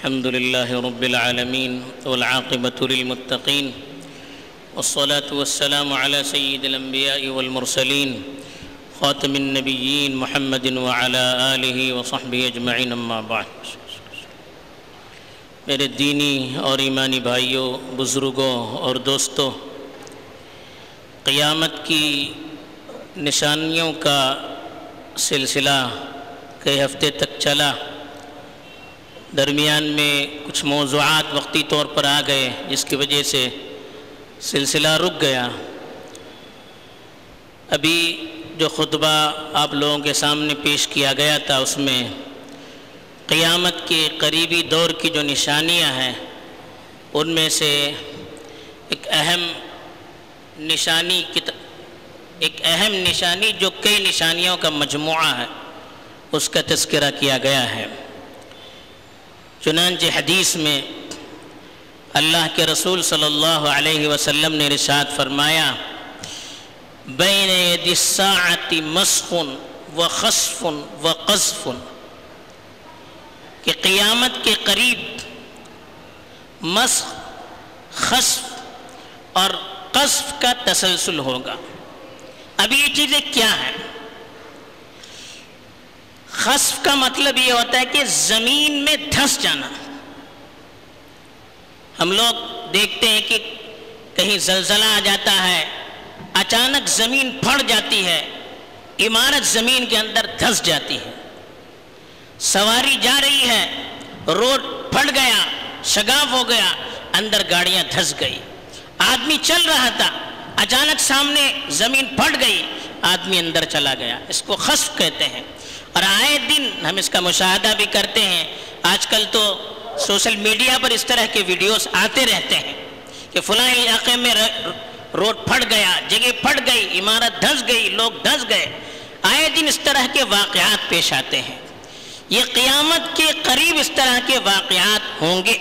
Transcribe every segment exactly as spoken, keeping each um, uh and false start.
الحمد لله رب العالمين والعاقبة للمتقين والصلاة والسلام على سيد الأنبياء والمرسلين خاتم النبيين محمد وعلى آله وصحبه أجمعين اما بعد۔ میرے دینی اور ایمانی بھائیوں، بزرگوں اور دوستوں، قیامت کی نشانیوں کا سلسلہ کئی ہفتے تک چلا۔ درمیان میں کچھ موضوعات وقتی طور پر آ گئے جس کی وجہ سے سلسلہ رک گیا۔ ابھی جو خطبہ آپ لوگوں کے سامنے پیش کیا گیا تھا اس میں قیامت کے قریبی دور کی جو نشانیاں ہیں ان میں سے ایک اہم نشانی ایک اہم نشانی جو کئی نشانیوں کا مجموعہ ہے اس کا تذکرہ کیا گیا ہے۔ چنانچہ حدیث میں اللہ کے رسول صلی اللہ علیہ وسلم نے ارشاد فرمایا، بین ید الساعۃ مسخ و خسف و قذف، کہ قیامت کے قریب مسخ، خسف اور قذف کا تسلسل ہوگا۔ اب یہ چیزیں کیا ہیں؟ خسف کا مطلب یہ ہوتا ہے کہ زمین میں دھنس جانا۔ ہم لوگ دیکھتے ہیں کہ کہیں زلزلہ آ جاتا ہے، اچانک زمین پھٹ جاتی ہے، عمارت زمین کے اندر دھنس جاتی ہے۔ سواری جا رہی ہے، روڈ پھٹ گیا، شگاف ہو گیا، اندر گاڑیاں دھنس گئی۔ آدمی چل رہا تھا، اچانک سامنے زمین پھٹ گئی، آدمی اندر چلا گیا۔ اس کو خسف کہتے ہیں۔ اور آئے دن ہم اس کا مشاہدہ بھی کرتے ہیں۔ آج کل تو سوشل میڈیا پر اس طرح کے ویڈیوز آتے رہتے ہیں کہ فلاں علاقے میں روڈ پھٹ گیا، جگہ پھٹ گئی، عمارت دھنس گئی، لوگ دھنس گئے۔ آئے دن اس طرح کے واقعات پیش آتے ہیں۔ یہ قیامت کے قریب اس طرح کے واقعات ہوں گے،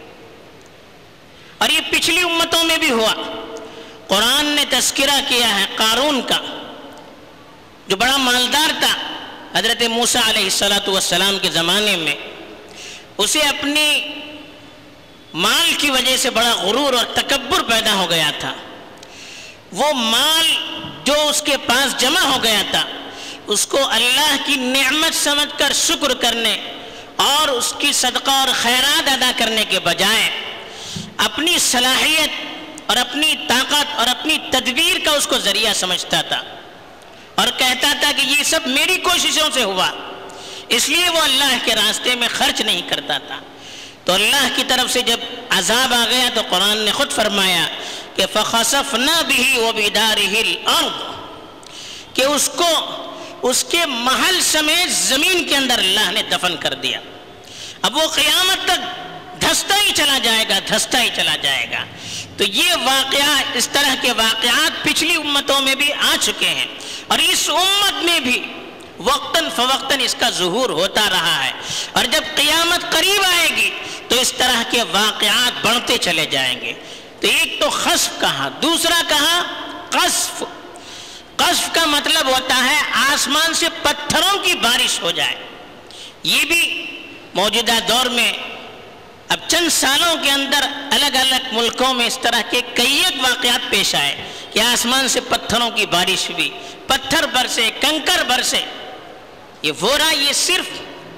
اور یہ پچھلی امتوں میں بھی ہوا۔ قرآن نے تذکرہ کیا ہے قارون کا، جو بڑا مالدار تھا۔ حضرت موسیٰ علیہ السلام کے زمانے میں اسے اپنی مال کی وجہ سے بڑا غرور اور تکبر پیدا ہو گیا تھا۔ وہ مال جو اس کے پاس جمع ہو گیا تھا اس کو اللہ کی نعمت سمجھ کر شکر کرنے اور اس کی صدقہ اور خیرات ادا کرنے کے بجائے اپنی صلاحیت اور اپنی طاقت اور اپنی تدبیر کا اس کو ذریعہ سمجھتا تھا، اور کہتا تھا کہ یہ سب میری کوششوں سے ہوا، اس لیے وہ اللہ کے راستے میں خرچ نہیں کرتا تھا۔ تو اللہ کی طرف سے جب عذاب آ گیا تو قرآن نے خود فرمایا کہ فَخَسَفْنَا بِهِ وَبِدَارِهِ الْأَرْضِ، کہ اس کو اس کے محل سمیت زمین کے اندر اللہ نے دفن کر دیا۔ اب وہ قیامت تک دھستا ہی چلا جائے گا، دھستا ہی چلا جائے گا۔ تو یہ واقعات، اس طرح کے واقعات پچھلی امتوں میں بھی آ چکے ہیں، اور اس امت میں بھی وقتاً فوقتاً اس کا ظہور ہوتا رہا ہے۔ اور جب قیامت قریب آئے گی تو اس طرح کے واقعات بڑھتے چلے جائیں گے۔ تو ایک تو خسف کہا، دوسرا کہا قذف۔ قذف کا مطلب ہوتا ہے آسمان سے پتھروں کی بارش ہو جائے۔ یہ بھی موجودہ دور میں اب چند سالوں کے اندر الگ الگ ملکوں میں اس طرح کے کئی واقعات پیش آئے کہ آسمان سے پتھروں کی بارش ہوئی، پتھر برسے، کنکر برسے۔ یہ ہو رہا، یہ صرف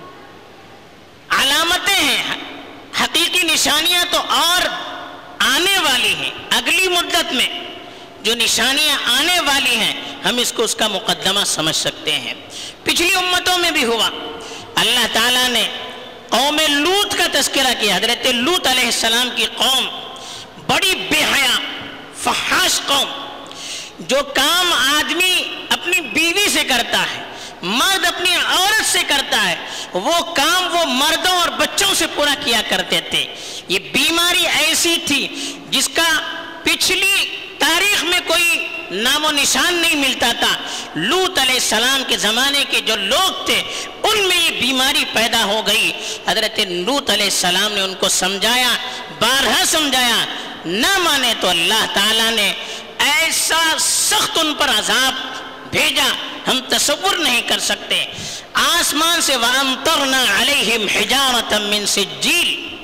علامتیں ہیں، حقیقی نشانیاں تو اور آنے والی ہیں۔ اگلی مدت میں جو نشانیاں آنے والی ہیں ہم اس کو اس کا مقدمہ سمجھ سکتے ہیں۔ پچھلی امتوں میں بھی ہوا۔ اللہ تعالیٰ نے قوم لوط کا تذکرہ کیا۔ حضرت لوط علیہ السلام کی قوم بڑی بے حیا، فحاش قوم، جو کام آدمی اپنی بیوی سے کرتا ہے، مرد اپنی عورت سے کرتا ہے، وہ کام وہ مردوں اور بچوں سے پورا کیا کرتے تھے۔ یہ بیماری ایسی تھی جس کا پچھلی تاریخ میں کوئی نام و نشان نہیں ملتا تھا۔ لوط علیہ السلام کے زمانے کے جو لوگ تھے ان میں یہ بیماری پیدا ہو گئی۔ حضرت لوط علیہ السلام نے ان کو سمجھایا، بارہا سمجھایا، نہ مانے تو اللہ تعالیٰ نے ایسا سخت ان پر عذاب بھیجا ہم تصور نہیں کر سکتے۔ آسمان سے وَأَمْطَرْنَا عَلَيْهِمْ حِجَارَةً مِّن سِجِّيلٍ،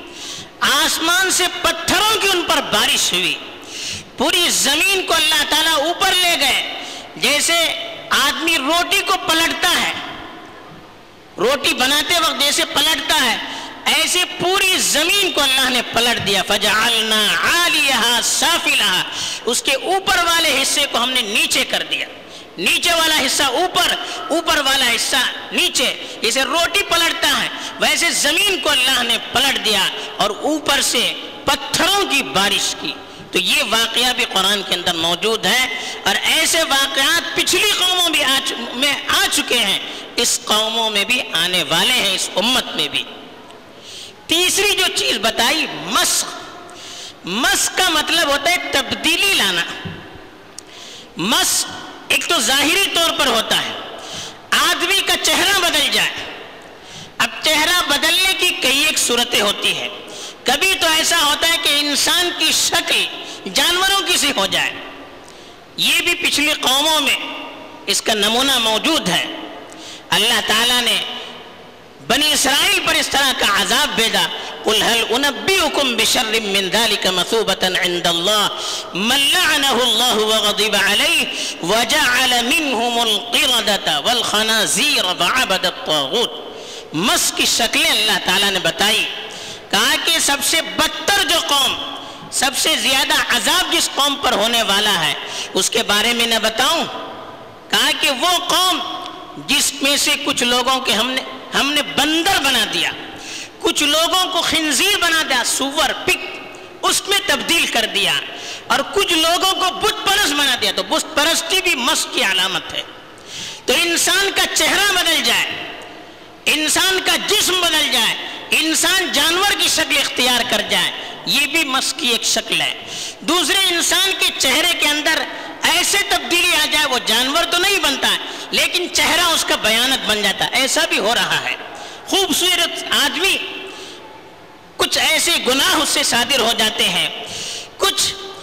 آسمان سے پتھروں کی ان پر بارش ہوئی، پوری زمین کو اللہ تعالیٰ اوپر لے گئے، جیسے آدمی روٹی کو پلٹتا ہے، روٹی بناتے وقت جیسے پلٹتا ہے، ایسے پوری زمین کو اللہ نے پلٹ دیا۔ فَجَعَلْنَا عَالِيَهَا سَافِلَهَا، اس کے اوپر والے حصے کو ہم نے نیچے کر دیا، نیچے والا حصہ اوپر، اوپر والا حصہ نیچے، جیسے روٹی پلٹتا ہے ویسے زمین کو اللہ نے پلٹ دیا اور اوپر سے پتھروں کی بارش کی۔ تو یہ واقعہ بھی قرآن کے اندر موجود ہے، اور ایسے واقعات پچھلی قوموں بھی آ میں آ چکے ہیں، اس قوموں میں بھی آنے والے ہیں، اس امت میں بھی۔ تیسری جو چیز بتائی مسخ، مسخ کا مطلب ہوتا ہے تبدیلی لانا۔ مسخ ایک تو ظاہری طور پر ہوتا ہے، آدمی کا چہرہ بدل جائے۔ اب چہرہ بدلنے کی کئی ایک صورتیں ہوتی ہیں، کبھی تو ایسا ہوتا ہے کہ انسان کی شکل جانوروں کی سی ہو جائے، یہ بھی پچھلی قوموں میں اس کا نمونہ موجود ہے۔ اللہ تعالیٰ نے بنی اسرائیل پر اس طرح کا عذاب بھیجا، قُلْ هَلْ أُنَبِّئُكُمْ بِشَرٍّ مِّن ذَلِكَ مَثُوبَةً عِندَ اللَّهِ مَن لَّعَنَهُ اللَّهُ وَغَضِبَ عَلَيْهِ وَجَعَلَ مِنْهُمُ الْقِرَدَةَ وَالْخَنَازِيرَ وَعَبَدَ الطَّاغُوتَ۔ مس کی شکلیں اللہ تعالیٰ نے بتائی، کہا کہ سب سے بدتر جو قوم، سب سے زیادہ عذاب جس قوم پر ہونے والا ہے اس کے بارے میں نہ بتاؤں؟ کہا کہ وہ قوم جس میں سے کچھ لوگوں کے ہم نے ہم نے بندر بنا دیا، کچھ لوگوں کو خنزیر بنا دیا، سور پک اس میں تبدیل کر دیا، اور کچھ لوگوں کو بت پرست بنا دیا۔ تو بت پرستی بھی مس کی علامت ہے۔ تو انسان کا چہرہ بدل جائے، انسان کا جسم بدل جائے، انسان جانور کی شکل اختیار کر جائے، یہ بھی مس کی ایک شکل ہے۔ دوسرے انسان کے چہرے کے اندر ایسے تبدیلی آ جائے، وہ جانور تو نہیں بنتا ہے لیکن چہرہ اس کا بیانت بن جاتا ہے، ایسا بھی ہو رہا ہے۔ خوبصورت آدمی، کچھ ایسے گناہ اس سے صادر ہو جاتے ہیں، کچھ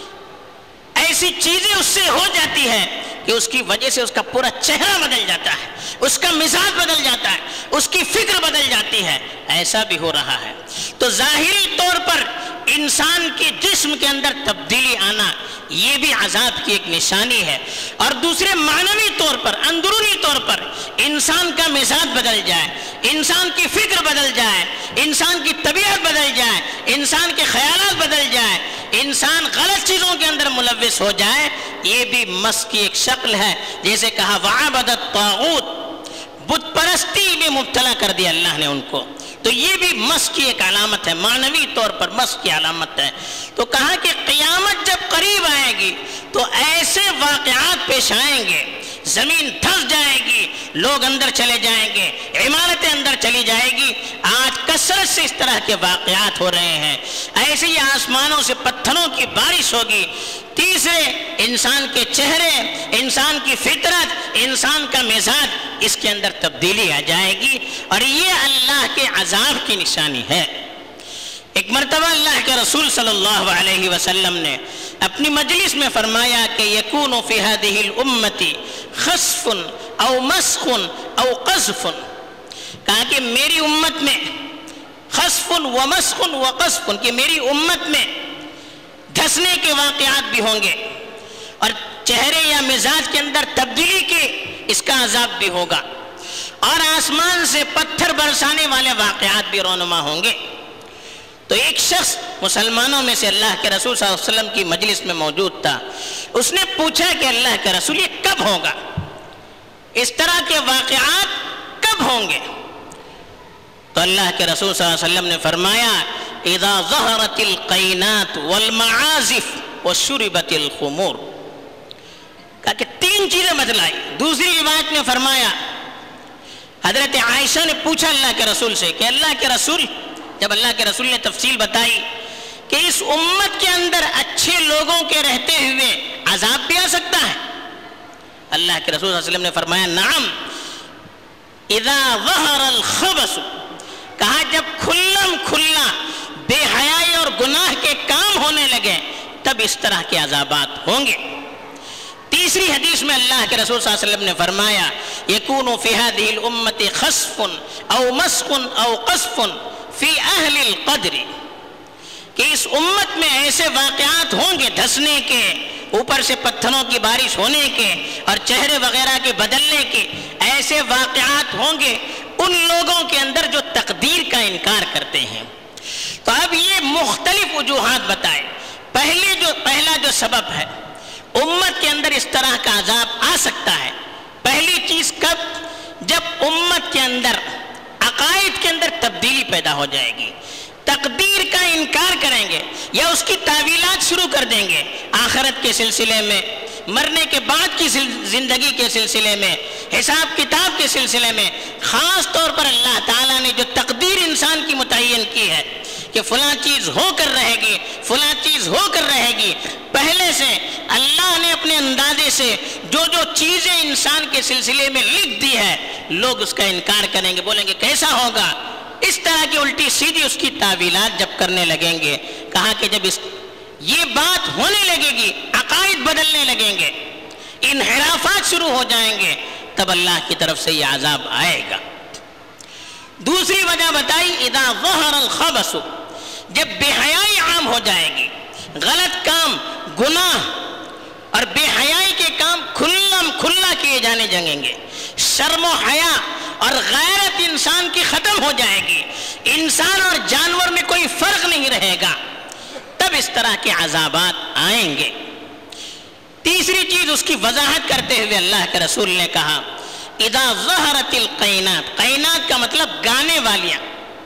ایسی چیزیں اس سے ہو جاتی ہے کہ اس کی وجہ سے اس کا پورا چہرہ بدل جاتا ہے، اس کا مزاج بدل جاتا ہے، اس کی فکر بدل جاتی ہے، ایسا بھی ہو رہا ہے۔ تو ظاہری طور پر انسان کے جسم کے اندر تبدیلی آنا یہ بھی عذاب کی ایک نشانی ہے، اور دوسرے معنوی طور پر، اندرونی طور پر انسان کا مزاج بدل جائے، انسان کی فکر بدل جائے، انسان کی طبیعت بدل جائے، انسان کے خیالات بدل جائے، انسان غلط چیزوں کے اندر ملوث ہو جائے، یہ بھی مس کی ایک شکل ہے۔ جیسے کہا وَعَبَدَ الطَّاغُوتَ، بت پرستی میں مبتلا کر دیا اللہ نے ان کو، تو یہ بھی مس کی ایک علامت ہے، معنوی طور پر مس کی علامت ہے۔ تو کہا کہ قیامت جب قریب آئے گی تو ایسے واقعات پیش آئیں گے، زمین دھس جائے گی، لوگ اندر چلے جائیں گے، عمارتیں اندر چلی جائے گی۔ آج کثرت سے اس طرح کے واقعات ہو رہے ہیں، ایسے ہی آسمانوں سے پتھروں کی بارش ہوگی۔ تیسرے، انسان کے چہرے، انسان کی فطرت، انسان کا مزاج، اس کے اندر تبدیلی آ جائے گی، اور یہ اللہ کے عذاب کی نشانی ہے۔ ایک مرتبہ اللہ کے رسول صلی اللہ علیہ وسلم نے اپنی مجلس میں فرمایا کہ یکون فی ہذہ الامۃ خسف او مسخ او قذف، کہا کہ میری امت میں خسف و مسخ و قذف، کہ میری امت میں دھسنے کے واقعات بھی ہوں گے، اور چہرے یا مزاج کے اندر تبدیلی کے اس کا عذاب بھی ہوگا، اور آسمان سے پتھر برسانے والے واقعات بھی رونما ہوں گے۔ تو ایک شخص مسلمانوں میں سے اللہ کے رسول صلی اللہ علیہ وسلم کی مجلس میں موجود تھا، اس نے پوچھا کہ اللہ کے رسول یہ کب ہوگا، اس طرح کے واقعات کب ہوں گے؟ تو اللہ کے رسول صلی اللہ علیہ وسلم نے فرمایا اذا ظہرت القینات والمعازف وشربت الخمور، کہا کہ تین چیزیں بتلائی۔ دوسری روایت میں فرمایا، حضرت عائشہ نے پوچھا اللہ کے رسول سے کہ اللہ کے رسول، جب اللہ کے رسول نے تفصیل بتائی کہ اس امت کے اندر اچھے لوگوں کے رہتے ہوئے عذاب بھی آ سکتا ہے، اللہ کے رسول صلی اللہ علیہ وسلم نے فرمایا نعم اذا ظہر الخبث، کہا جب کھلم کھلا بے حیائی اور گناہ کے کام ہونے لگے تب اس طرح کے عذابات ہوں گے۔ تیسری حدیث میں اللہ کے رسول صلی اللہ علیہ وسلم نے فرمایا یکون فی ہذہ الامۃ خسف او مسخ او قذف فی اہل القدر، کہ اس امت میں ایسے واقعات ہوں گے دھسنے کے، اوپر سے پتھروں کی بارش ہونے کے اور چہرے وغیرہ کے بدلنے کے، ایسے واقعات ہوں گے ان لوگوں کے اندر جو تقدیر کا انکار کرتے ہیں۔ تو اب یہ مختلف وجوہات بتائے۔ پہلے جو پہلا جو سبب ہے امت کے اندر اس طرح کا عذاب آ سکتا ہے، پہلی چیز کب؟ جب امت کے اندر عقائد کے اندر تبدیلی پیدا ہو جائے گی، تقدیر کا انکار کریں گے یا اس کی تعویلات شروع کر دیں گے، آخرت کے سلسلے میں، مرنے کے بعد کی زندگی کے سلسلے میں، حساب کتاب کے سلسلے میں۔ خاص طور پر اللہ تعالیٰ نے جو تقدیر انسان کی متعین کی ہے کہ فلاں چیز ہو کر رہے گی، فلاں چیز ہو کر رہے گی، پہلے سے اللہ نے اپنے اندازے سے جو جو چیزیں انسان کے سلسلے میں لکھ دی ہے، لوگ اس کا انکار کریں گے، بولیں گے کیسا ہوگا؟ اس طرح کی الٹی سیدھی اس کی تعویلات جب کرنے لگیں گے، کہا کہ جب اس یہ بات ہونے لگے گی، عقائد بدلنے لگیں گے، انحرافات شروع ہو جائیں گے، تب اللہ کی طرف سے یہ عذاب آئے گا۔ دوسری وجہ بتائی اذا ظہر الخبث، جب بے حیائی عام ہو جائے گی، غلط کام، گناہ اور بے حیائی کے کام کھلم کھلا کیے جانے لگیں گے، شرم و حیا اور غیرت انسان کی ختم ہو جائے گی، انسان اور جانور میں کوئی فرق نہیں رہے گا، تب اس طرح کے عذابات آئیں گے۔ تیسری چیز اس کی وضاحت کرتے ہوئے اللہ کے رسول نے کہا اذا ظہرت القینات، قینات کا مطلب گانے والیاں،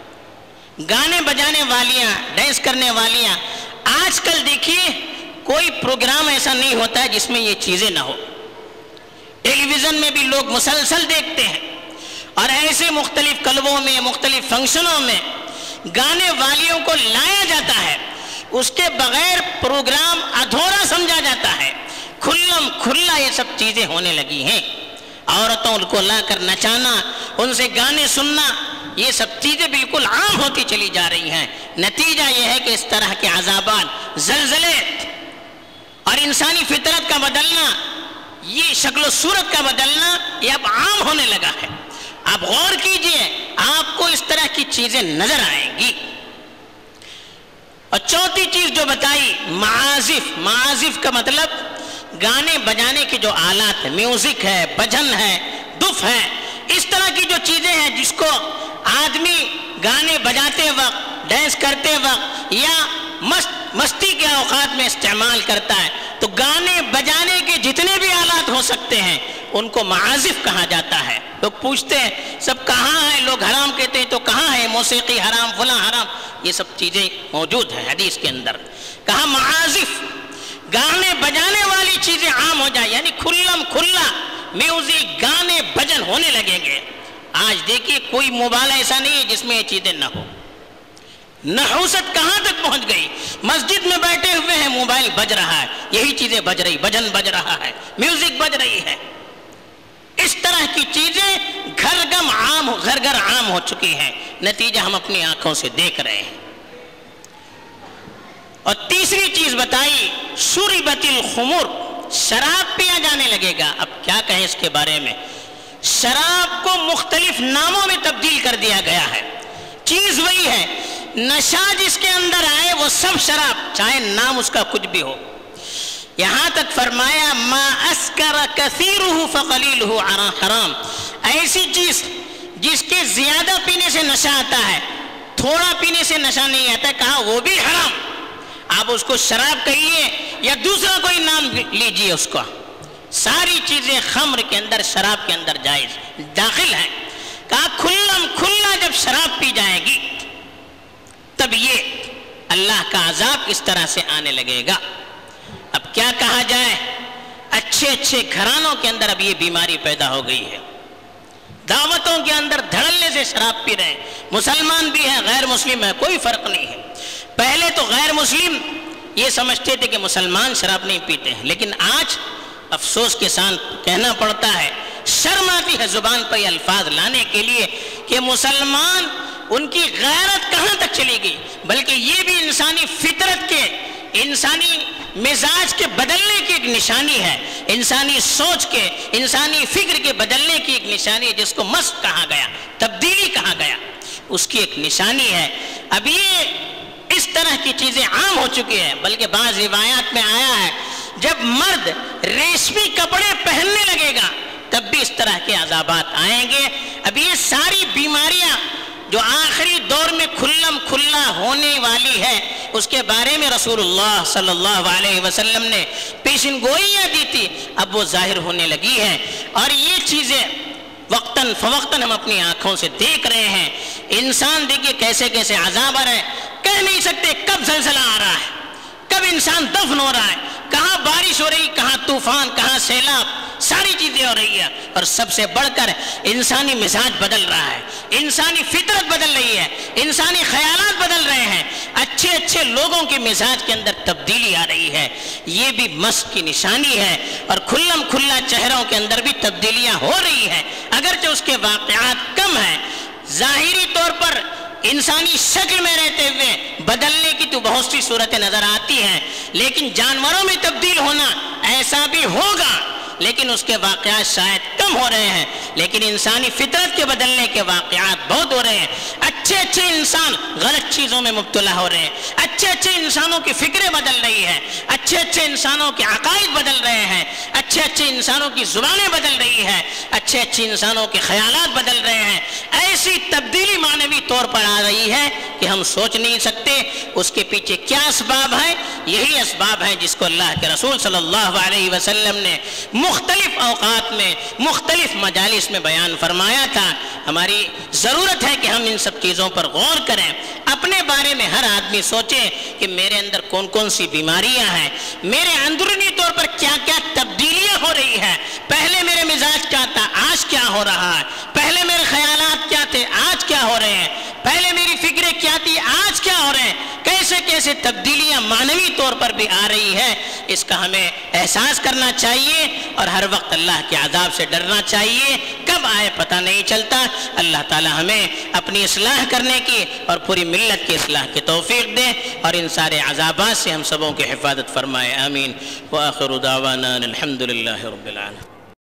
گانے بجانے والیاں، ڈانس کرنے والیاں۔ آج کل دیکھیے کوئی پروگرام ایسا نہیں ہوتا ہے جس میں یہ چیزیں نہ ہو، ٹیلی ویژن میں بھی لوگ مسلسل دیکھتے ہیں، اور ایسے مختلف کلبوں میں، مختلف فنکشنوں میں گانے والیوں کو لایا جاتا ہے، اس کے بغیر پروگرام ادھورا سمجھا جاتا ہے، کھلم کھلا یہ سب چیزیں ہونے لگی ہیں۔ عورتوں کو لا کر نچانا، ان سے گانے سننا، یہ سب چیزیں بالکل عام ہوتی چلی جا رہی ہیں۔ نتیجہ یہ ہے کہ اس طرح کے عذابات، زلزلے اور انسانی فطرت کا بدلنا، یہ شکل و صورت کا بدلنا، یہ اب عام ہونے لگا ہے۔ آپ غور کیجئے، آپ کو اس طرح کی چیزیں نظر آئیں گی۔ اور چوتھی چیز جو بتائی معازف، معازف کا مطلب گانے بجانے کی جو آلات ہے، میوزک ہے، بجن ہے، دف ہے، اس طرح کی جو چیزیں ہیں جس کو آدمی گانے بجاتے وقت، ڈانس کرتے وقت یا مست مستی کے اوقات میں استعمال کرتا ہے، تو گانے بجانے کے جتنے بھی آلات ہو سکتے ہیں ان کو معازف کہا جاتا ہے۔ لوگ پوچھتے ہیں سب کہاں ہیں، لوگ حرام کہتے ہیں تو کہاں ہے، موسیقی حرام، فلاں حرام، یہ سب چیزیں موجود ہیں حدیث کے اندر۔ کہا معازف، گانے بجانے والی چیزیں عام ہو جائیں، یعنی کھلم کھلا میوزک، گانے بجن ہونے لگیں گے۔ آج دیکھیے کوئی موبائل ایسا نہیں ہے جس میں یہ چیزیں نہ ہو۔ نحوست کہاں تک پہنچ گئی، مسجد میں بیٹھے ہوئے ہیں، موبائل بج رہا ہے، یہی چیزیں بج رہی، بجن بج رہا ہے، میوزک بج رہی ہے۔ اس طرح کی چیزیں گھر گم عام گھر گھر عام ہو چکی ہیں، نتیجہ ہم اپنی آنکھوں سے دیکھ رہے ہیں۔ اور تیسری چیز بتائی شربت الخمر، شراب پیا جانے لگے گا۔ اب کیا کہیں اس کے بارے میں، شراب کو مختلف ناموں میں تبدیل کر دیا گیا ہے، چیز وہی ہے، نشہ جس کے اندر آئے وہ سب شراب، چاہے نام اس کا کچھ بھی ہو۔ یہاں تک فرمایا ما اسکر کثیرہ فقلیلہ حرام، ایسی چیز جس کے زیادہ پینے سے نشہ آتا ہے، تھوڑا پینے سے نشہ نہیں آتا، کہا وہ بھی حرام۔ آپ اس کو شراب کہیے یا دوسرا کوئی نام لیجئے، اس کو ساری چیزیں خمر کے اندر، شراب کے اندر جائز داخل ہیں۔ کہا کھلم کھلا جب شراب پی جائے گی تب یہ اللہ کا عذاب اس طرح سے آنے لگے گا۔ اب کیا کہا جائے، اچھے اچھے گھرانوں کے اندر اب یہ بیماری پیدا ہو گئی ہے، دعوتوں کے اندر دھڑلے سے شراب پی رہے ہیں، مسلمان بھی ہے، غیر مسلم ہے، کوئی فرق نہیں ہے۔ پہلے تو غیر مسلم یہ سمجھتے تھے کہ مسلمان شراب نہیں پیتے ہیں، لیکن آج افسوس کے ساتھ کہنا پڑتا ہے، شرم آتی ہے زبان پر یہ الفاظ لانے کے لیے کہ مسلمان، ان کی غیرت کہاں تک چلی گئی، بلکہ یہ بھی انسانی فطرت کے، انسانی مزاج کے بدلنے کی ایک نشانی ہے، انسانی سوچ کے، انسانی فکر کے بدلنے کی ایک نشانی ہے، جس کو مسخ کہا گیا، تبدیلی کہا گیا، اس کی ایک نشانی ہے۔ اب یہ اس طرح کی کی چیزیں عام ہو چکی ہیں، بلکہ بعض روایات میں آیا ہے جب مرد ریشمی کپڑے پہننے لگے گا تب بھی اس طرح کے عذابات آئیں گے۔ اب یہ ساری بیماریاں جو آخری دور میں کھلم کھلا ہونے والی ہے، اس کے بارے میں رسول اللہ صلی اللہ علیہ وسلم نے پیشن گوئیاں دی تھی، اب وہ ظاہر ہونے لگی ہے، اور یہ چیزیں وقتاً فوقتاً ہم اپنی آنکھوں سے دیکھ رہے ہیں۔ انسان دیکھیے کیسے کیسے عذاب آ رہے ہیں، کہہ نہیں سکتے کب زلزلہ آ رہا ہے، کب انسان دفن ہو رہا ہے، کہاں بارش ہو رہی، کہاں طوفان، کہاں سیلاب، ساری چیزیں ہو رہی ہیں۔ اور سب سے بڑھ کر انسانی مزاج بدل رہا ہے، انسانی فطرت بدل رہی ہے، انسانی خیالات بدل رہے ہیں، اچھے اچھے لوگوں کے مزاج کے اندر تبدیلی آ رہی ہے۔ یہ بھی مسخ کی نشانی ہے، اور کھلم کھلا چہروں کے اندر بھی تبدیلیاں ہو رہی ہیں، اگرچہ اس کے واقعات کم ہیں۔ ظاہری طور پر انسانی شکل میں رہتے ہوئے بدلنے کی تو بہت سی صورتیں نظر آتی ہیں، لیکن جانوروں میں تبدیل ہونا ایسا بھی ہوگا، لیکن اس کے واقعات شاید کم ہو رہے ہیں، لیکن انسانی فطرت کے بدلنے کے واقعات بہت ہو رہے ہیں۔ اچھے اچھے انسان غلط چیزوں میں مبتلا ہو رہے ہیں، اچھے اچھے انسانوں کی فکریں بدل رہی ہیں، اچھے اچھے انسانوں کے عقائد بدل رہے ہیں، اچھے اچھے انسانوں کی زبانیں بدل رہی ہیں، اچھے اچھے انسانوں کے خیالات بدل رہے ہیں۔ ایسی تبدیلی معنوی طور پر آ رہی ہے کہ ہم سوچ نہیں سکتے اس کے پیچھے کیا اسباب ہے۔ یہی اسباب ہے جس کو اللہ کے رسول صلی اللہ علیہ وسلم نے مختلف اوقات میں مختلف مجالس میں بیان فرمایا تھا۔ ہماری ضرورت ہے کہ ہم ان سب چیزوں پر غور کریں، اپنے بارے میں ہر آدمی سوچے کہ میرے اندر کون کون سی بیماریاں ہیں، میرے اندرونی طور پر کیا کیا تبدیلیاں ہو رہی ہیں۔ پہلے میرے مزاج کیا تھا، آج کیا ہو رہا ہے، پہلے میرے خیالات کیا تھے، آج کیا ہو رہے ہیں، پہلے میری فکریں کیا تھی، آج کیا ہو رہے ہیں، کیسے کیسے تبدیلیاں معنوی طور پر بھی آ رہی ہے۔ اس کا ہمیں احساس کرنا چاہیے، اور ہر وقت اللہ کے عذاب سے ڈرنا چاہیے، کب آئے پتہ نہیں چلتا۔ اللہ تعالی ہمیں اپنی اصلاح کرنے کی اور پوری ملت کی اصلاح کی توفیق دے، اور ان سارے عذابات سے ہم سبوں کی حفاظت فرمائے، آمین۔ وآخر دعوانا الحمد للہ رب العالمین۔